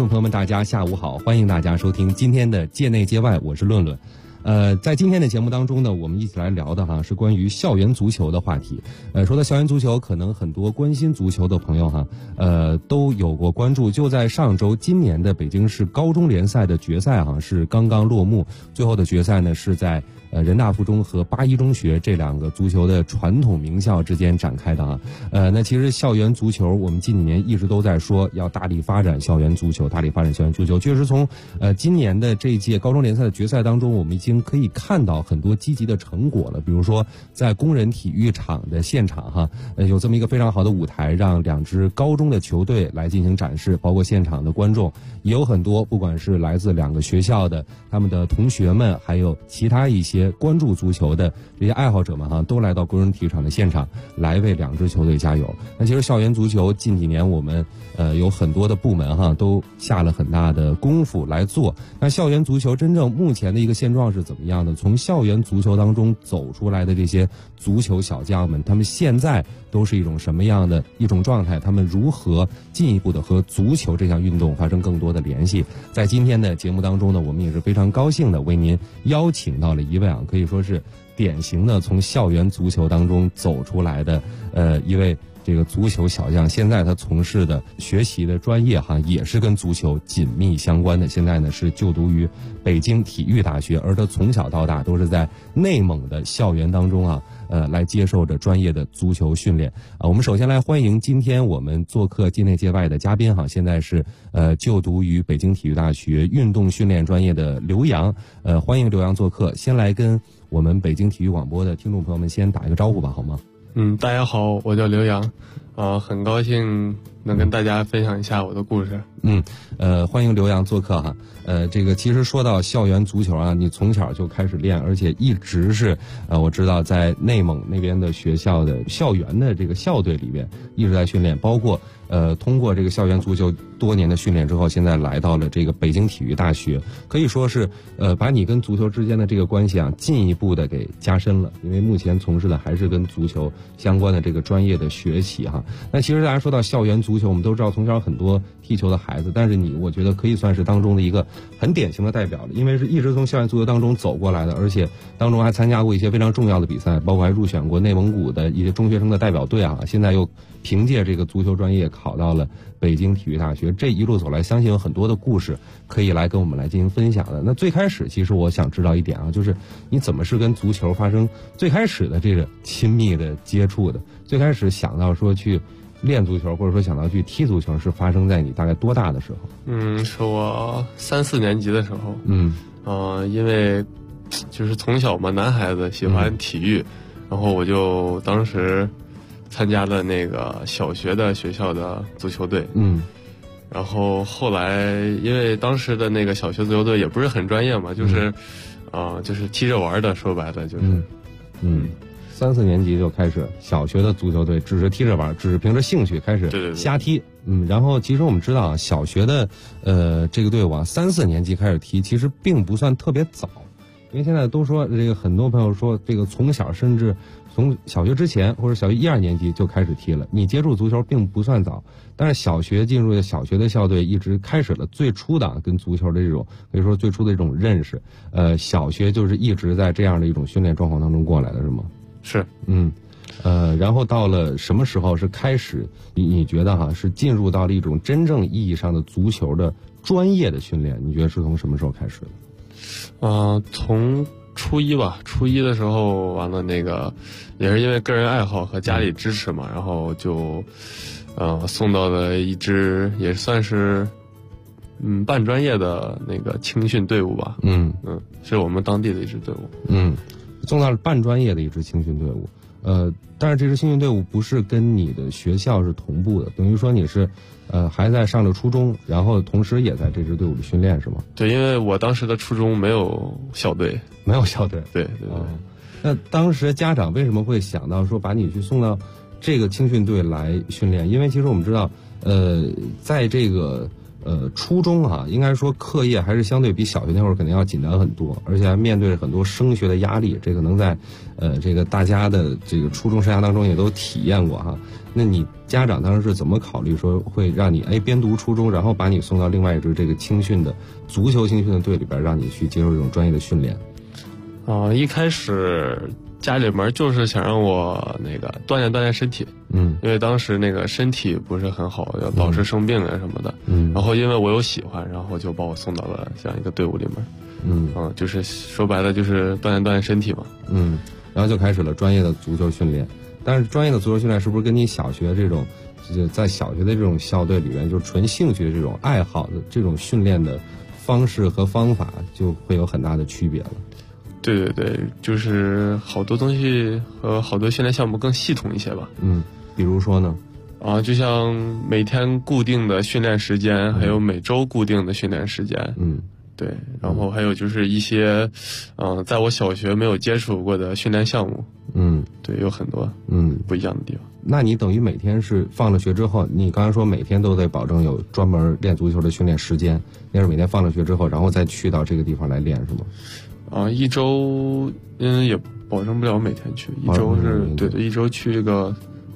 朋友们，大家下午好，欢迎大家收听今天的界内界外，我是论论。在今天的节目当中呢，我们一起来聊的是关于校园足球的话题。说到校园足球，可能很多关心足球的朋友都有过关注。就在上周，今年的北京市高中联赛的决赛是刚刚落幕，最后的决赛呢是在人大附中和八一中学这两个足球的传统名校之间展开的那其实校园足球，我们近几年一直都在说要大力发展校园足球，大力发展校园足球。确实从今年的这一届高中联赛的决赛当中，我们已经可以看到很多积极的成果了。比如说在工人体育场的现场有这么一个非常好的舞台，让两支高中的球队来进行展示，包括现场的观众也有很多，不管是来自两个学校的他们的同学们，还有其他一些关注足球的这些爱好者们都来到工人体育场的现场来为两支球队加油。那其实校园足球近几年我们有很多的部门都下了很大的功夫来做。那校园足球真正目前的一个现状是怎么样的？从校园足球当中走出来的这些足球小将们，他们现在都是一种什么样的一种状态？他们如何进一步的和足球这项运动发生更多的联系？在今天的节目当中呢，我们也是非常高兴的为您邀请到了一位可以说是典型的从校园足球当中走出来的一位这个足球小将。现在他从事的学习的专业也是跟足球紧密相关的。现在呢是就读于北京体育大学，而他从小到大都是在内蒙的校园当中来接受着专业的足球训练我们首先来欢迎今天我们做客界内界外的嘉宾现在是就读于北京体育大学运动训练专业的刘洋。欢迎刘洋做客，先来跟我们北京体育广播的听众朋友们先打一个招呼吧，好吗？ 大家好，我叫刘洋，很高兴能跟大家分享一下我的故事。 欢迎刘洋做客这个其实说到校园足球你从小就开始练，而且一直是我知道在内蒙那边的学校的校园的这个校队里边一直在训练，包括通过这个校园足球多年的训练之后，现在来到了这个北京体育大学，可以说是把你跟足球之间的这个关系进一步的给加深了，因为目前从事的还是跟足球相关的这个专业的学习那其实大家说到校园足球，我们都知道从小很多踢球的孩子，但是我觉得可以算是当中的一个很典型的代表了，因为是一直从校园足球当中走过来的，而且当中还参加过一些非常重要的比赛，包括还入选过内蒙古的一些中学生的代表队现在又凭借这个足球专业考到了北京体育大学。这一路走来，相信有很多的故事可以来跟我们来进行分享的。那最开始其实我想知道一点就是你怎么是跟足球发生最开始的这个亲密的接触的？最开始想到说去练足球，或者说想到去踢足球，是发生在你大概多大的时候？ 是我3、4年级的时候。因为就是从小嘛，男孩子喜欢体育，然后我就当时参加了那个小学的学校的足球队。然后后来因为当时的那个小学足球队也不是很专业嘛，就是就是踢着玩的，说白了就是 3、4年级就开始小学的足球队，只是踢着玩，只是凭着兴趣开始瞎踢。然后其实我们知道小学的这个队伍3、4年级开始踢，其实并不算特别早，因为现在都说这个很多朋友说这个从小甚至从小学之前或者小学1、2年级就开始踢了，你接触足球并不算早。但是小学进入小学的校队，一直开始了最初的跟足球的这种可以说最初的这种认识。小学就是一直在这样的一种训练状况当中过来的，是吗？ 是。 然后到了什么时候是开始你觉得是进入到了一种真正意义上的足球的专业的训练？你觉得是从什么时候开始的？ 从初一吧，初一的时候完了那个也是因为个人爱好和家里支持嘛，然后就送到了一支也算是半专业的那个青训队伍吧。是我们当地的一支队伍。 送到了半专业的一支青训队伍。但是这支青训队伍不是跟你的学校是同步的，等于说你是还在上着初中，然后同时也在这支队伍里训练，是吗？ 对，因为我当时的初中没有校队。 没有校队。 对。 那当时家长为什么会想到说把你去送到这个青训队来训练？因为其实我们知道在这个初中啊，应该说课业还是相对比小学那会儿肯定要紧张很多，而且还面对很多升学的压力，这个能在这个大家的这个初中生涯当中也都体验过哈。那你家长当时是怎么考虑说会让你边读初中，然后把你送到另外一支这个青训的足球青训的队里边，让你去接受这种专业的训练？ 一开始家里面就是想让我那个锻炼锻炼身体，因为当时那个身体不是很好，要老是生病啊什么的，然后因为我有喜欢，然后就把我送到了这样一个队伍里面，就是说白了就是锻炼锻炼身体嘛， 然后就开始了专业的足球训练。但是专业的足球训练是不是跟你小学这种，就在小学的这种校队里面，就是纯兴趣的这种爱好的这种训练的方式和方法就会有很大的区别了？ 对对对，就是好多东西和好多训练项目更系统一些吧。 比如说呢？ 就像每天固定的训练时间，还有每周固定的训练时间。对，然后还有就是一些，在我小学没有接触过的训练项目。对，有很多不一样的地方。 那你等于每天是放了学之后，你刚才说每天都得保证有专门练足球的训练时间，那是每天放了学之后，然后再去到这个地方来练是吗？ 一周也保证不了每天去，一周是对，一周去个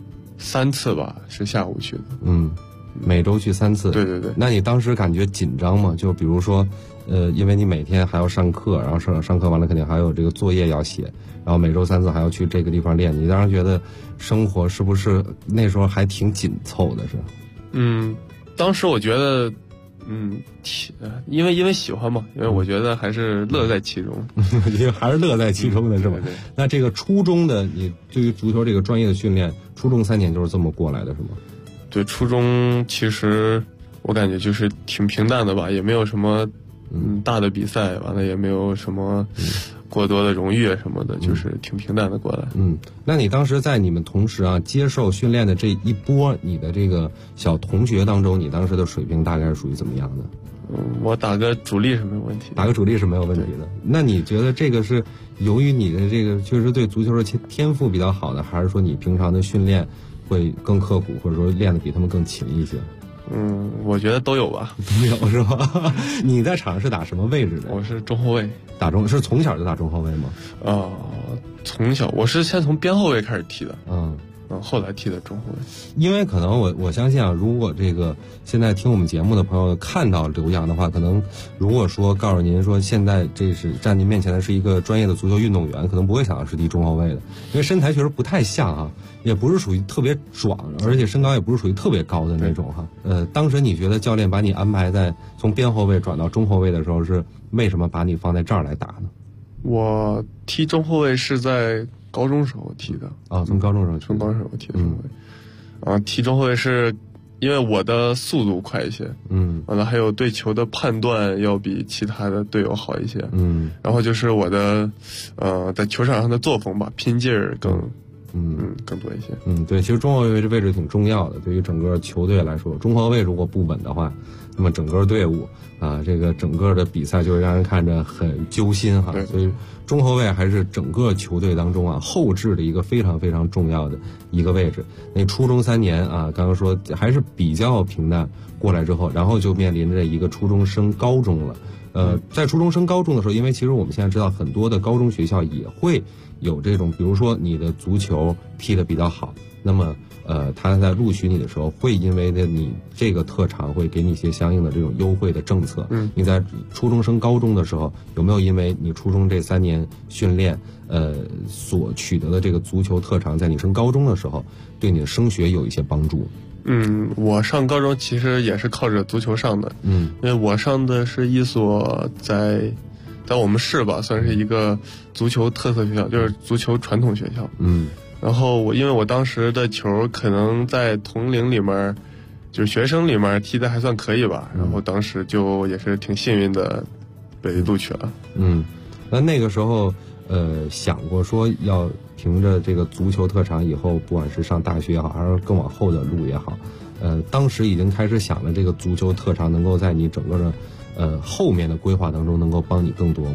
3次吧，是下午去的。 每周去3次。 对对对。 那你当时感觉紧张吗？就比如说，因为你每天还要上课，然后上课完了肯定还有这个作业要写，然后每周3次还要去这个地方练，你当时觉得生活是不是那时候还挺紧凑的？是？ 当时我觉得。因为喜欢嘛，因为我觉得还是乐在其中， 因为还是乐在其中的是吧？ 对。 那这个初中的你对于足球这个专业的训练，初中3年就是这么过来的是吗？ 对，初中其实我感觉就是挺平淡的吧，也没有什么大的比赛，完了也没有什么过多的荣誉什么的，就是挺平淡的过来。 那你当时在你们同时接受训练的这一波你的这个小同学当中，你当时的水平大概是属于怎么样的？ 我打个主力是没有问题的。 打个主力是没有问题的。那你觉得这个是由于你的这个确实对足球的天赋比较好的，还是说你平常的训练会更刻苦，或者说练得比他们更勤一些？ 我觉得都有吧。 都有是吧？你在场上是打什么位置的？ 我是中后卫。 是从小就打中后卫吗？ 从小我是先从边后卫开始踢的。后来踢的中后卫。 因为可能我相信如果这个现在听我们节目的朋友看到刘洋的话，可能如果说告诉您说现在这是站您面前的是一个专业的足球运动员，可能不会想到是踢中后卫的，因为身材确实不太像也不是属于特别壮，而且身高也不是属于特别高的那种当时你觉得教练把你安排在从边后卫转到中后卫的时候，是为什么把你放在这儿来打呢？ 我踢中后卫是在高中时候踢的。 从高中时候踢的中后卫。踢中后卫是因为我的速度快一些，完了还有对球的判断要比其他的队友好一些，然后就是我的在球场上的作风吧，拼劲儿更多一些。 对，其实中后卫这位置挺重要的，对于整个球队来说，中后卫如果不稳的话，那么整个队伍这个整个的比赛就会让人看着很揪心所以中后卫还是整个球队当中后置的一个非常非常重要的一个位置。那初中3年刚刚说还是比较平淡过来之后，然后就面临着一个初中升高中了。在初中升高中的时候，因为其实我们现在知道很多的高中学校也会有这种，比如说你的足球踢得比较好，那么他在录取你的时候会因为你这个特长会给你一些相应的这种优惠的政策。你在初中升高中的时候，有没有因为你初中这3年训练所取得的这个足球特长，在你升高中的时候对你的升学有一些帮助？ 我上高中其实也是靠着足球上的。因为我上的是一所在我们市吧，算是一个足球特色学校，就是足球传统学校。然后因为我当时的球可能在同龄里面，就是学生里面踢得还算可以吧，然后当时就也是挺幸运的被录取了。 那个时候想过说要凭着这个足球特长以后不管是上大学也好，还是更往后的路也好，当时已经开始想了这个足球特长能够在你整个的后面的规划当中能够帮你更多吗？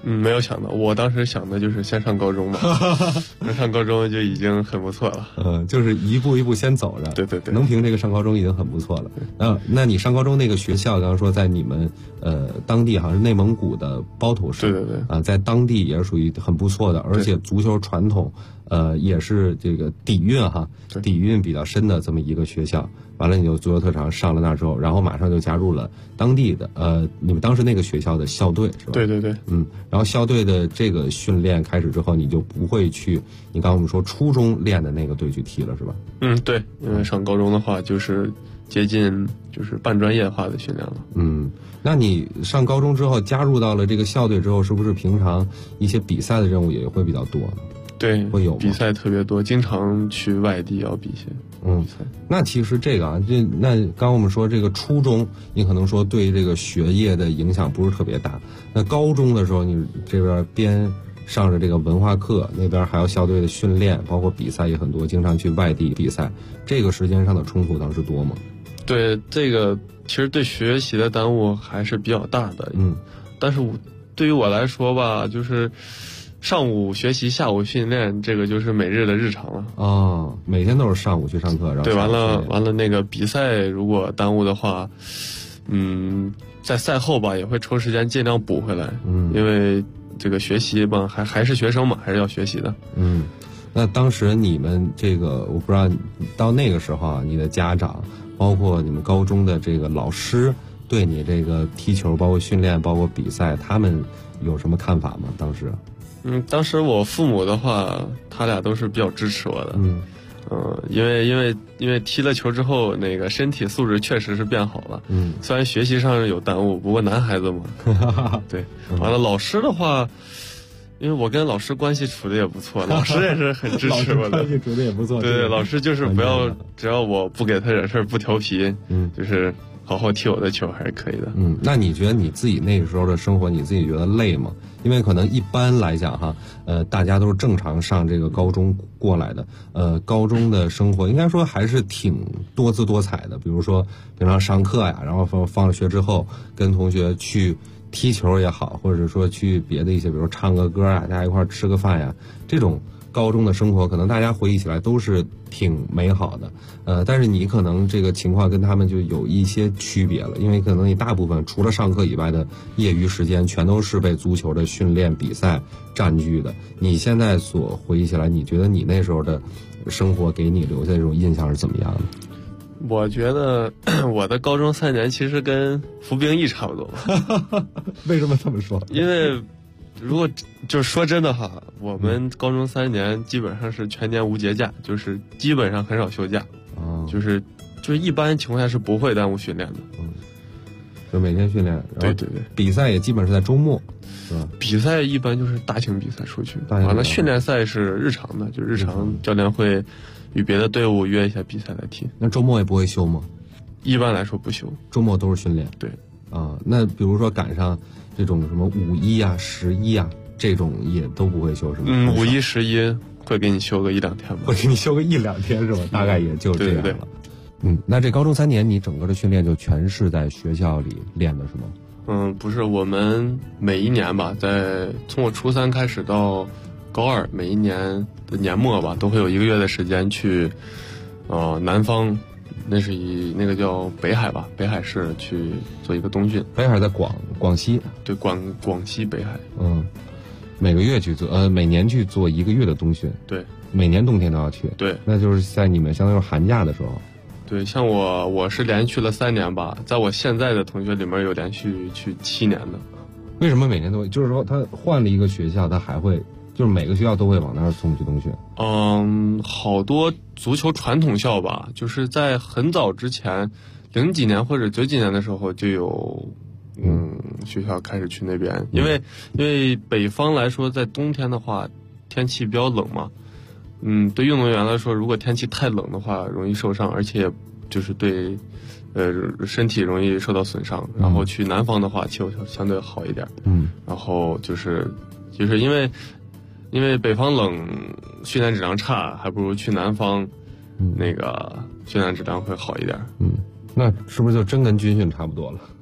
没有想到，我当时想的就是先上高中嘛，上高中就已经很不错了。 就是一步一步先走着。 对对对， 能凭这个上高中已经很不错了。那你上高中那个学校，刚刚说在你们当地好像是内蒙古的包头市， 对对对， 在当地也是属于很不错的，而且足球传统也是这个底蕴比较深的这么一个学校。完了你就足球特长上了那之后，然后马上就加入了当地的你们当时那个学校的校队是吧？ 对对对， 然后校队的这个训练开始之后，你就不会去你刚刚我们说初中练的那个队去踢了是吧？ 对，因为上高中的话就是接近就是半专业化的训练了。 那你上高中之后加入到了这个校队之后，是不是平常一些比赛的任务也会比较多呢？ 对， 会有比赛特别多，经常去外地要比赛。 那其实这个那刚我们说这个初中，你可能说对这个学业的影响不是特别大。那高中的时候，你这边边上着这个文化课，那边还有校队的训练，包括比赛也很多，经常去外地比赛。这个时间上的冲突当时多吗？ 对，这个其实对学习的耽误还是比较大的。但是对于我来说吧，就是上午学习，下午训练，这个就是每日的日常了。 每天都是上午去上课，然后对，完了那个比赛如果耽误的话，在赛后吧也会抽时间尽量补回来。因为这个学习吧，还是学生嘛，还是要学习的。 那当时你们这个，我不知道到那个时候啊，你的家长，包括你们高中的这个老师，对你这个踢球，包括训练，包括比赛，他们有什么看法吗？当时？ 当时我父母的话，他俩都是比较支持我的。因为踢了球之后，那个身体素质确实是变好了。虽然学习上有耽误，不过男孩子嘛。对，完了老师的话，因为我跟老师关系处的也不错，老师也是很支持我的。 关系处的也不错。 对，老师就是只要我不给他惹事儿，不调皮，就是好好踢我的球还是可以的。 那你觉得你自己那个时候的生活，你自己觉得累吗？因为可能一般来讲哈，大家都是正常上这个高中过来的，高中的生活应该说还是挺多姿多彩的。比如说平常上课呀，然后放了学之后跟同学去踢球也好，或者说去别的一些，比如唱个歌啊，大家一块吃个饭呀，这种高中的生活可能大家回忆起来都是挺美好的。但是你可能这个情况跟他们就有一些区别了，因为可能你大部分除了上课以外的业余时间全都是被足球的训练比赛占据的。你现在所回忆起来，你觉得你那时候的生活给你留下这种印象是怎么样的？ 我觉得我的高中3年其实跟服兵役差不多。 为什么这么说？ 因为如果就是说真的哈，我们高中3年基本上是全年无节假，就是基本上很少休假。就是一般情况下是不会耽误训练的。 就每天训练。 对对对。 比赛也基本是在周末，是吧？ 比赛一般就是大型比赛出去，完了训练赛是日常的，就日常教练会与别的队伍约一下比赛来踢。 那周末也不会休吗？ 一般来说不休， 周末都是训练。 对。 那比如说赶上这种什么5·1啊、11啊，这种也都不会休是吗 ？5·1、11会给你休个1-2天吧。 会给你休个1-2天是吧？大概也就这样了。 对。 那这高中3年你整个的训练就全是在学校里练的是吗？ 不是，我们每一年吧，从我初3开始到高2，每一年的年末吧，都会有1个月的时间去，南方，那是以那个叫北海吧，北海市去做一个冬训。 北海在广西。 对，广西北海。 每个月去做，每年去做1个月的冬训。 对， 每年冬天都要去。 对， 那就是在你们相当于寒假的时候。 对，像我是连续了3年吧，在我现在的同学里面有连续去7年的。 为什么每年都会？就是说他换了一个学校，他还会，就是每个学校都会往那儿送去冬训。 好多足球传统校吧，就是在很早之前，00几年或者90几年的时候就有，学校开始去那边，因为北方来说，在冬天的话，天气比较冷嘛。对运动员来说，如果天气太冷的话，容易受伤，而且就是对，身体容易受到损伤。然后去南方的话，气候相对好一点。然后就是因为北方冷，训练质量差，还不如去南方，那个训练质量会好一点。 那是不是就真跟军训差不多了？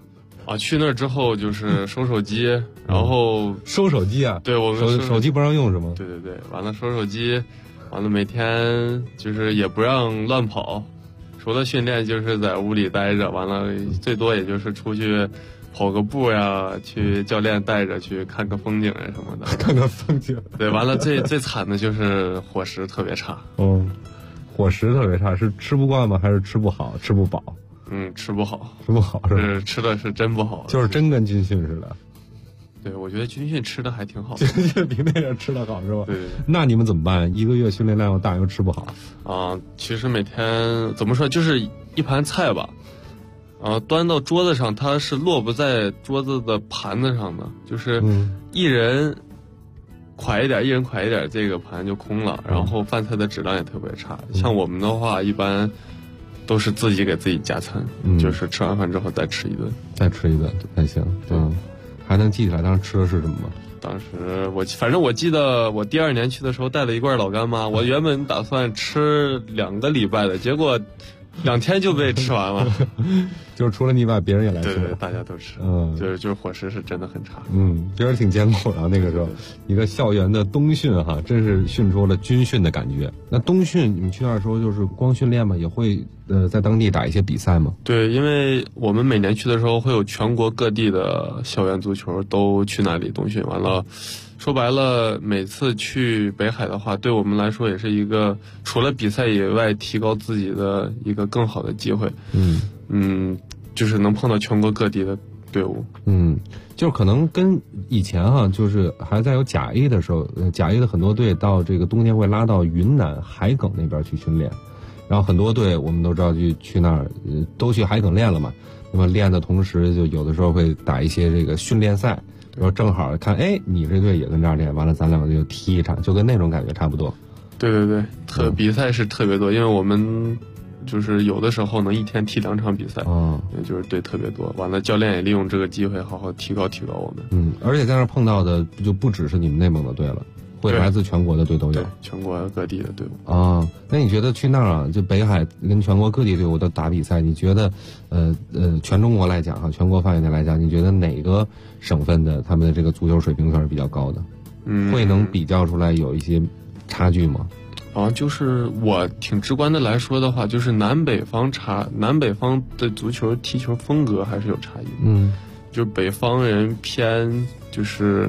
去那儿之后就是收手机，然后收手机啊？ 对，我们手机不让用是吗？ 对对对，完了收手机，完了每天就是也不让乱跑，除了训练就是在屋里待着，完了最多也就是出去跑个步呀，去教练带着去看个风景啊什么的。 看个风景。 对，完了最惨的就是伙食特别差。 伙食特别差，是吃不惯吗？还是吃不好、吃不饱？ 吃不好， 吃不好是吧？ 吃的是真不好， 就是真跟军训似的。 对，我觉得军训吃的还挺好， 军训比那边吃的好是吧？ 对。 那你们怎么办？一个月训练量又大又吃不好其实每天怎么说，就是一盘菜吧，端到桌子上，它是落不在桌子的盘子上的，就是一人蒯一点，这个盘就空了，然后饭菜的质量也特别差。像我们的话，一般都是自己给自己加餐，就是吃完饭之后再吃一顿还行。还能记起来当时吃的是什么吗？ 当时反正我记得我第2年去的时候带了一罐老干妈，我原本打算吃2个礼拜的，结果2天就被吃完了。 就是除了你以外，别人也来吃。 对，大家都吃。就是伙食是真的很差。 觉得挺艰苦的。那个时候，一个校园的冬训真是训出了军训的感觉。那冬训你们去那儿的时候就是光训练吗？也会在当地打一些比赛吗？ 对，因为我们每年去的时候会有全国各地的校园足球都去那里冬训，完了。说白了，每次去北海的话，对我们来说也是一个除了比赛以外提高自己的一个更好的机会。就是能碰到全国各地的队伍。 就是可能跟以前就是还在有甲 A 的时候，甲 A 的很多队到这个冬天会拉到云南海埂那边去训练，然后很多队我们都知道去那儿都去海埂练了嘛。那么练的同时，就有的时候会打一些这个训练赛。然后正好看，你这队也跟这儿练，完了咱两个就踢一场，就跟那种感觉差不多。 对，比赛是特别多，因为我们就是有的时候能一天踢2场比赛，就是队特别多。完了，教练也利用这个机会好好提高我们。 而且在那儿碰到的就不只是你们内蒙的队了，会来自全国的队都有。 对，全国各地的队伍。 那你觉得去那儿就北海跟全国各地队伍的打比赛，你觉得全中国来讲全国范围内来讲，你觉得哪个省份的他们的这个足球水平算是比较高的？会能比较出来有一些差距吗？ 就是我挺直观的来说的话，就是南北方的足球踢球风格还是有差异。就是北方人偏就是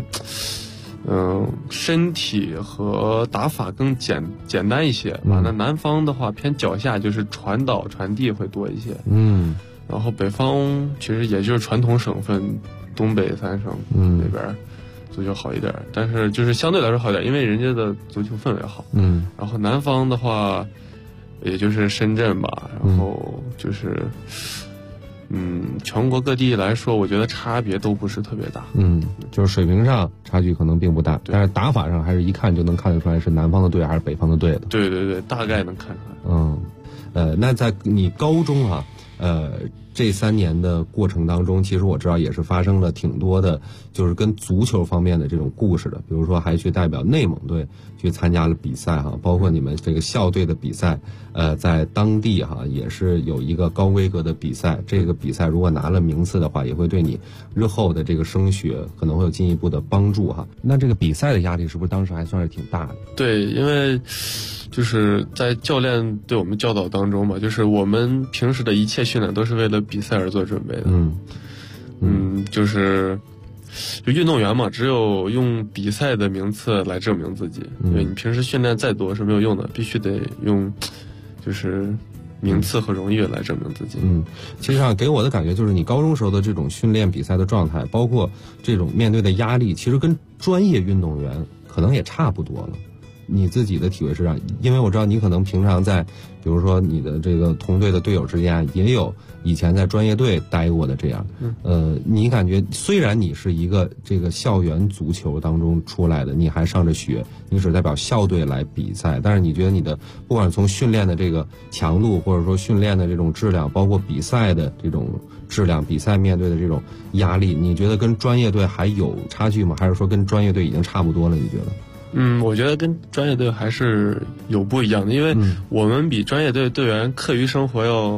身体和打法更简单一些。完了，南方的话偏脚下，就是传导传递会多一些。然后北方其实也就是传统省份，东北3省那边足球好一点，但是就是相对来说好一点，因为人家的足球氛围好。然后南方的话，也就是深圳吧，然后就是全国各地来说，我觉得差别都不是特别大。 就是水平上差距可能并不大，但是打法上还是一看就能看得出来是南方的队还是北方的队的。 对，大概能看出来。 那在你高中这3年的过程当中，其实我知道也是发生了挺多的，就是跟足球方面的这种故事的。比如说还去代表内蒙队去参加了比赛包括你们这个校队的比赛，在当地也是有一个高规格的比赛。这个比赛如果拿了名次的话，也会对你日后的这个升学可能会有进一步的帮助那这个比赛的压力是不是当时还算是挺大的？ 对，因为就是在教练对我们教导当中吧，就是我们平时的一切训练都是为了比赛而做准备的。就是运动员嘛，只有用比赛的名次来证明自己。因为你平时训练再多是没有用的，必须得用就是名次和荣誉来证明自己。 其实给我的感觉就是你高中时候的这种训练比赛的状态，包括这种面对的压力，其实跟专业运动员可能也差不多了。你自己的体会是这样，因为我知道你可能平常在，比如说你的这个同队的队友之间，也有以前在专业队待过的这样。你感觉虽然你是一个这个校园足球当中出来的，你还上着学，你只代表校队来比赛，但是你觉得你的不管从训练的这个强度，或者说训练的这种质量，包括比赛的这种质量，比赛面对的这种压力，你觉得跟专业队还有差距吗？还是说跟专业队已经差不多了？你觉得？ 我觉得跟专业队还是有不一样的，因为我们比专业队队员课余生活要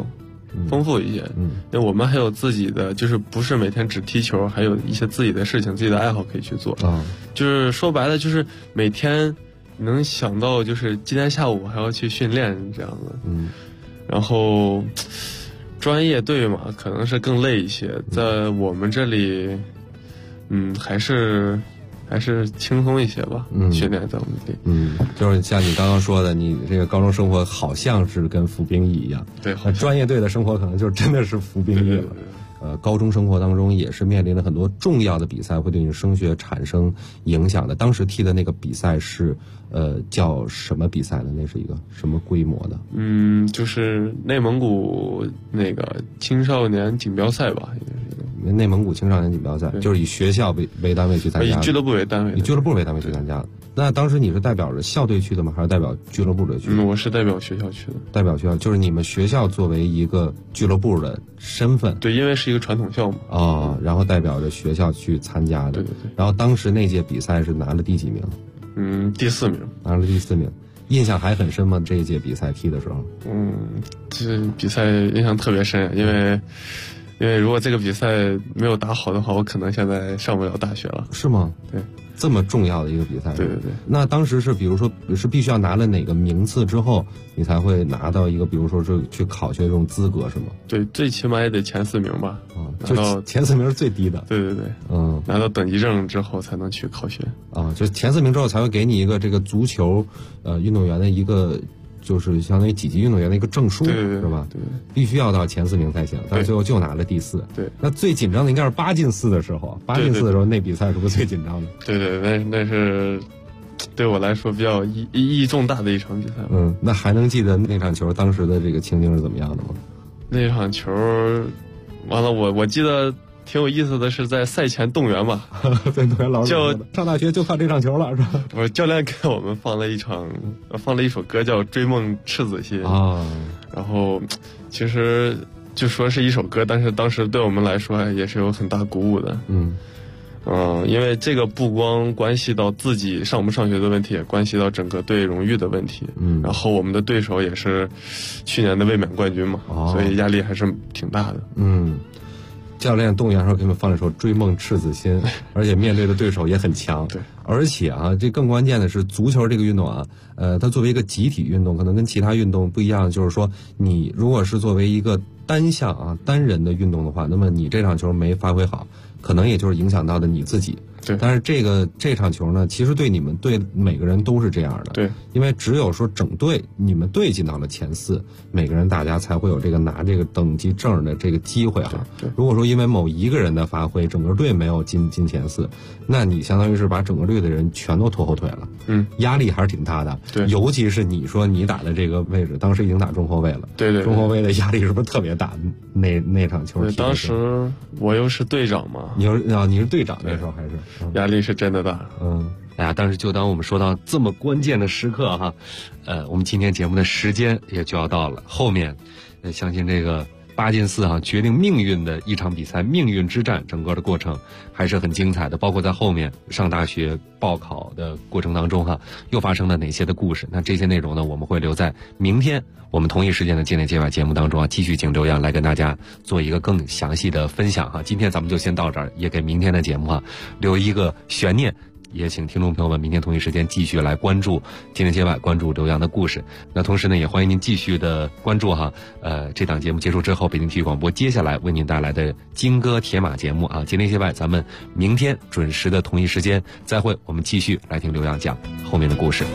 丰富一些。因为我们还有自己的，就是不是每天只踢球，还有一些自己的事情、自己的爱好可以去做。就是说白了，就是每天能想到，就是今天下午还要去训练这样的。然后专业队嘛，可能是更累一些，在我们这里，还是轻松一些吧。训练在我们这里。 就是像你刚刚说的，你这个高中生活好像是跟服兵役一样。 对， 专业队的生活可能就真的是服兵役了。高中生活当中也是面临了很多重要的比赛，会对你升学产生影响的。当时踢的那个比赛是叫什么比赛呢？那是一个什么规模的？ 就是内蒙古那个青少年锦标赛吧， 内蒙古青少年锦标赛，就是以学校为单位去参加， 以俱乐部为单位， 以俱乐部为单位去参加的。那当时你是代表着校队去的吗？还是代表俱乐部队去的？ 我是代表学校去的。 代表学校，就是你们学校作为一个俱乐部的身份。 对，因为是一个传统项目。 然后代表着学校去参加的。 对。 然后当时那届比赛是拿了第几名？ 第4名。 拿了第4名，印象还很深吗？这一届比赛踢的时候？ 这比赛印象特别深，因为如果这个比赛没有打好的话，我可能现在上不了大学了。 是吗？ 对。 这么重要的一个比赛。 对。 那当时是比如说是必须要拿了哪个名次之后，你才会拿到一个比如说是去考学这种资格是吗？ 对，最起码也得前4名吧。 就前4名是最低的。 对。拿到等级证之后才能去考学。 就前4名之后才会给你一个这个足球运动员的一个。就是相当于几级运动员的一个证书，是吧？对，必须要到前4名才行，但是最后就拿了第4。 对， 那最紧张的应该是8进4的时候，8进4的时候那比赛是不是最紧张的？ 对，那是对我来说比较意义重大的一场比赛。 那还能记得那场球当时的这个情景是怎么样的吗？ 那场球，完了，我记得。挺有意思的是，在赛前动员吧， 对，动员老师说的上大学就靠这场球了，是吧？ 不是，教练给我们放了一首歌叫《追梦赤子心》然后其实就说是一首歌，但是当时对我们来说也是有很大鼓舞的。因为这个不光关系到自己上不上学的问题，也关系到整个队荣誉的问题。然后我们的对手也是去年的卫冕冠军嘛，所以压力还是挺大的。 教练动员时候给你们放了一首《追梦赤子心》，而且面对的对手也很强。 对， 而且这更关键的是，足球这个运动它作为一个集体运动，可能跟其他运动不一样，就是说，你如果是作为一个单项单人的运动的话，那么你这场球没发挥好，可能也就是影响到的你自己。 对， 但是这场球呢，其实对你们队每个人都是这样的。 对， 因为只有说整队你们队进到了前4，每个人大家才会有这个拿这个等级证的这个机会对， 如果说因为某一个人的发挥，整个队没有进前4，那你相当于是把整个队的人全都拖后腿了。压力还是挺大的。 对， 尤其是你说你打的这个位置，当时已经打中后卫了。 对， 中后卫的压力是不是特别大？那场球对，当时我又是队长嘛。 你是队长那时候还是？ 压力是真的大。 但是就当我们说到这么关键的时刻我们今天节目的时间也就要到了。后面相信这个8进4决定命运的一场比赛，命运之战，整个的过程还是很精彩的。包括在后面上大学报考的过程当中又发生了哪些的故事？那这些内容呢，我们会留在明天我们同一时间的界内界外节目当中继续请刘洋来跟大家做一个更详细的分享今天咱们就先到这儿，也给明天的节目留一个悬念。也请听众朋友们明天同一时间继续来关注界内界外，关注刘洋的故事。那同时呢，也欢迎您继续的关注这档节目结束之后，北京体育广播接下来为您带来的金戈铁马节目界内界外，咱们明天准时的同一时间再会，我们继续来听刘洋讲后面的故事。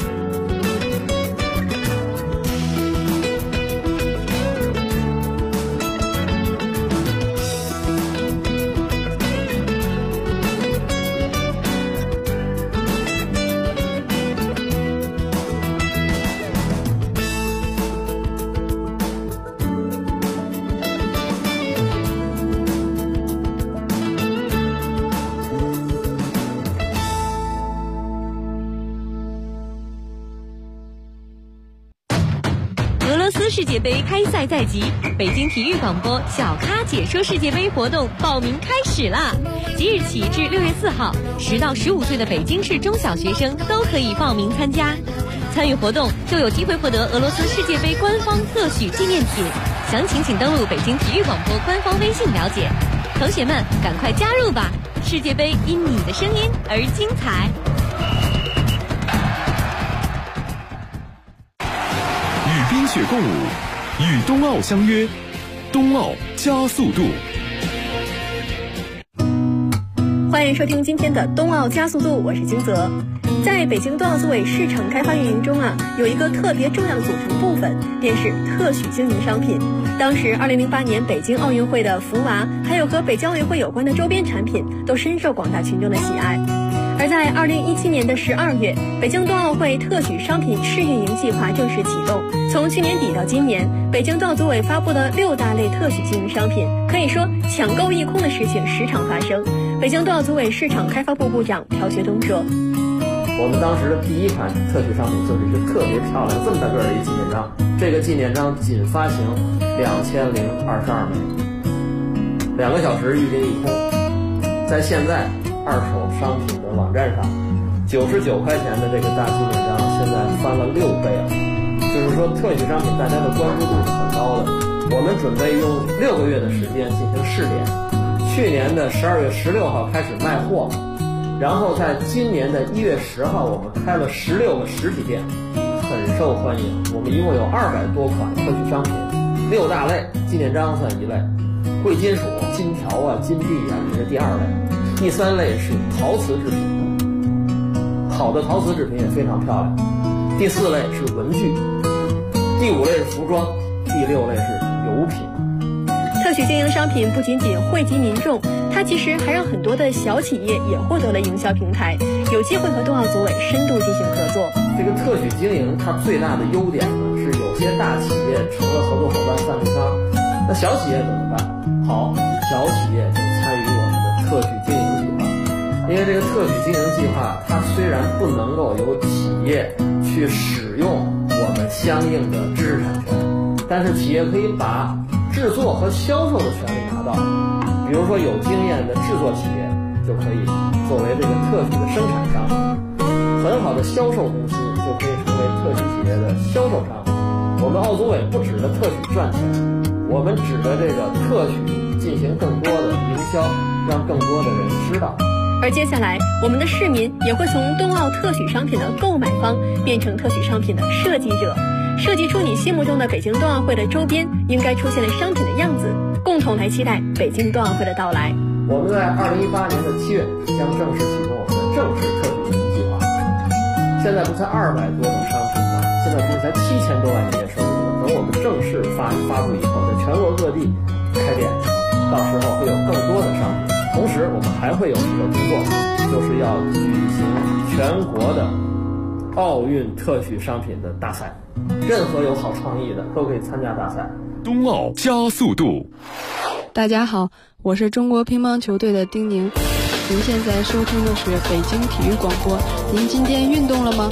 世界杯开赛在即，北京体育广播小咖解说世界杯活动报名开始啦！即日起至6月4号，10到15岁的北京市中小学生都可以报名参加。参与活动就有机会获得俄罗斯世界杯官方特许纪念品、 详情请登录北京体育广播官方微信了解。同学们，赶快加入吧！世界杯因你的声音而精彩。 与冰雪共舞，与冬奥相约，冬奥加速度。 欢迎收听今天的冬奥加速度，我是金泽。在北京冬奥组委市场开发运营中有一个特别重要的组成部分，便是特许经营商品。当时2008年北京奥运会的福娃，还有和北京奥运会有关的周边产品，都深受广大群众的喜爱。而在2017年的12月，北京冬奥会特许商品试运营计划正式启动。从去年底到今年，北京冬奥组委发布了6大类特许经营商品，可以说抢购一空的事情时常发生。北京冬奥组委市场开发部部长朴学东说：“ 我们当时的第一款特许商品就是一个特别漂亮、这么大个的一纪念章，这个纪念章仅发行2022枚，2个小时预订一空。在现在二手商品的网站上，99块钱的这个大纪念章现在翻了6倍了，就是说特许商品大家的关注度是很高的。我们准备用6个月的时间进行试点，去年的12月16号开始卖货，然后在今年的1月10号，我们开了16个实体店，很受欢迎。我们一共有200多款特许商品，6大类，纪念章算一类，贵金属、金条金币这是第2类，第3类是陶瓷制品，好的陶瓷制品也非常漂亮，第4类是文具，第5类是服装，第6类是油品。 特许经营商品不仅仅惠及民众，它其实还让很多的小企业也获得了营销平台，有机会和冬奥组委深度进行合作。 这个特许经营它最大的优点呢，是有些大企业成了合作伙伴赞助商，那小企业怎么办？好，小企业就参与我们的特许经营计划。因为这个特许经营计划，它虽然不能够由企业去使用我们相应的知识产权，但是企业可以把制作和销售的权利拿到。比如说有经验的制作企业就可以作为这个特许的生产商，很好的销售公司就可以成为特许企业的销售商。我们奥组委不指着特许赚钱，我们指着这个特许进行更多的营销，让更多的人知道。 而接下来，我们的市民也会从冬奥特许商品的购买方变成特许商品的设计者，设计出你心目中的北京冬奥会的周边应该出现的商品的样子，共同来期待北京冬奥会的到来。 我们在2018年的7月将正式启动我们的正式特许经营计划。现在不才200多种商品吗？现在不是才7000多万营业收入吗？等我们正式发布以后，在全国各地开店，到时候会有更多的商品。同时，我们还会有一个工作，就是要举行全国的奥运特许商品的大赛，任何有好创意的都可以参加大赛。 冬奥加速度。 大家好，我是中国乒乓球队的丁宁。您现在收听的是北京体育广播。您今天运动了吗？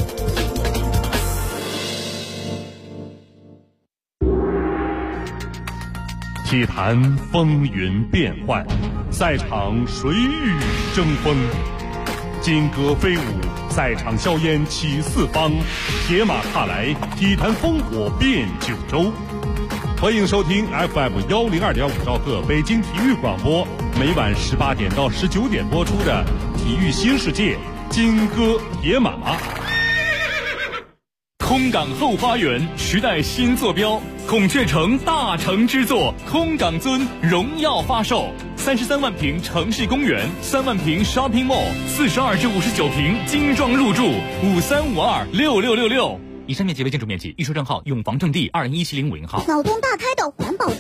体坛风云变幻，赛场谁与争锋？金戈飞舞，赛场硝烟起四方，铁马踏来，体坛烽火遍九州。欢迎收听 FM102.5兆赫北京体育广播，每晚18点到19点播出的《体育新世界》金戈铁马。 空港后花园时代新坐标，孔雀城大成之作空港尊荣耀发售，33万平城市公园，3万平 Shopping Mall，42至59平精装入住，53526666。以上面积为建筑面积，预售证号永房正地2017050号。 脑洞大开的环保